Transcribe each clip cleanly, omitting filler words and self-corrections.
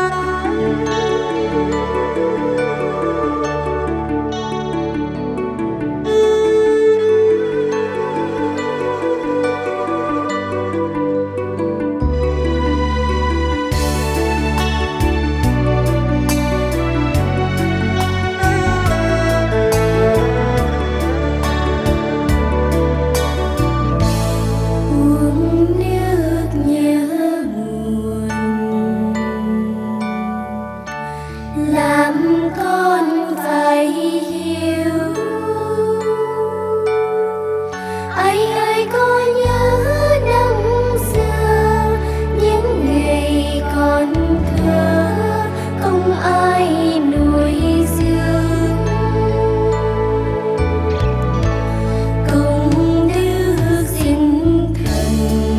làm con phải hiểu. Anh ơi có nhớ năm xưa những ngày còn thơ không ai nuôi dưỡng, công đức sinh thần.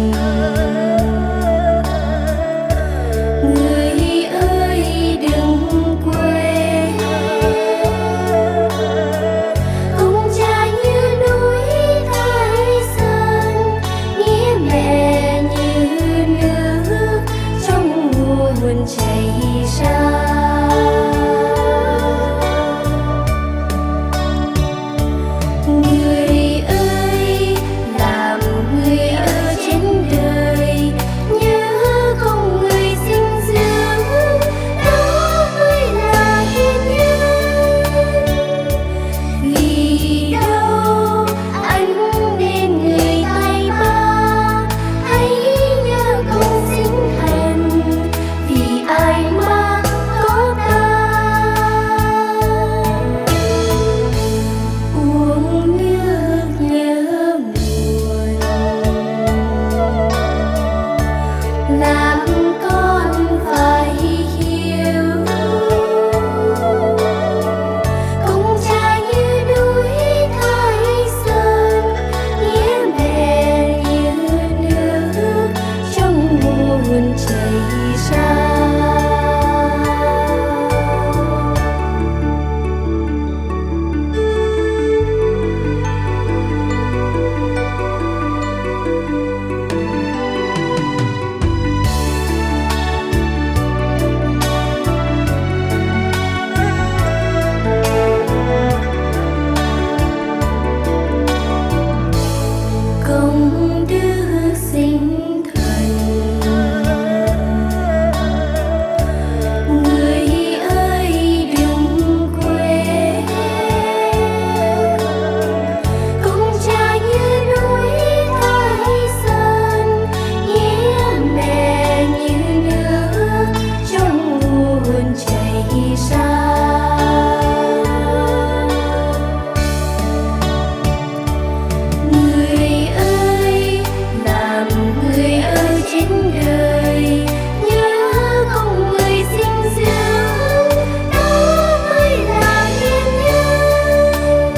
Người ơi đừng quên, công cha như núi Thái Sơn, nghĩa mẹ như nước trong nguồn chảy ra. Người ơi làm người ở trên đời, nhớ công người sinh dưỡng, đó mới là hiền nhân. Vì đâu anh nên người tài ba, hãy nhớ công sinh thành, vì ai mà có ta. Uống nước nhớ nguồn, làm con phải hiểu. Công cha như núi Thái Sơn, nghĩa mẹ như nước trong nguồn chảy ra. Công đức sinh thần. Người ơi đừng quên, công cha như núi Thái Sơn, nghĩa mẹ như nước trong nguồn chảy ra. Người ơi làm người ở trên đời, nhớ công người sinh dưỡng, đó mới là hiền nhân.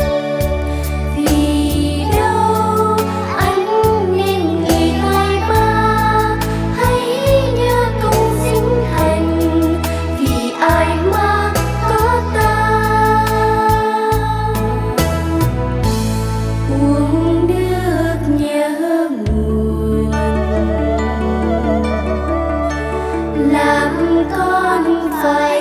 Vì đâu anh nên người tài ba, hãy nhớ công sinh thành, vì ai mà có ta. Uống nước nhớ nguồn, làm con phải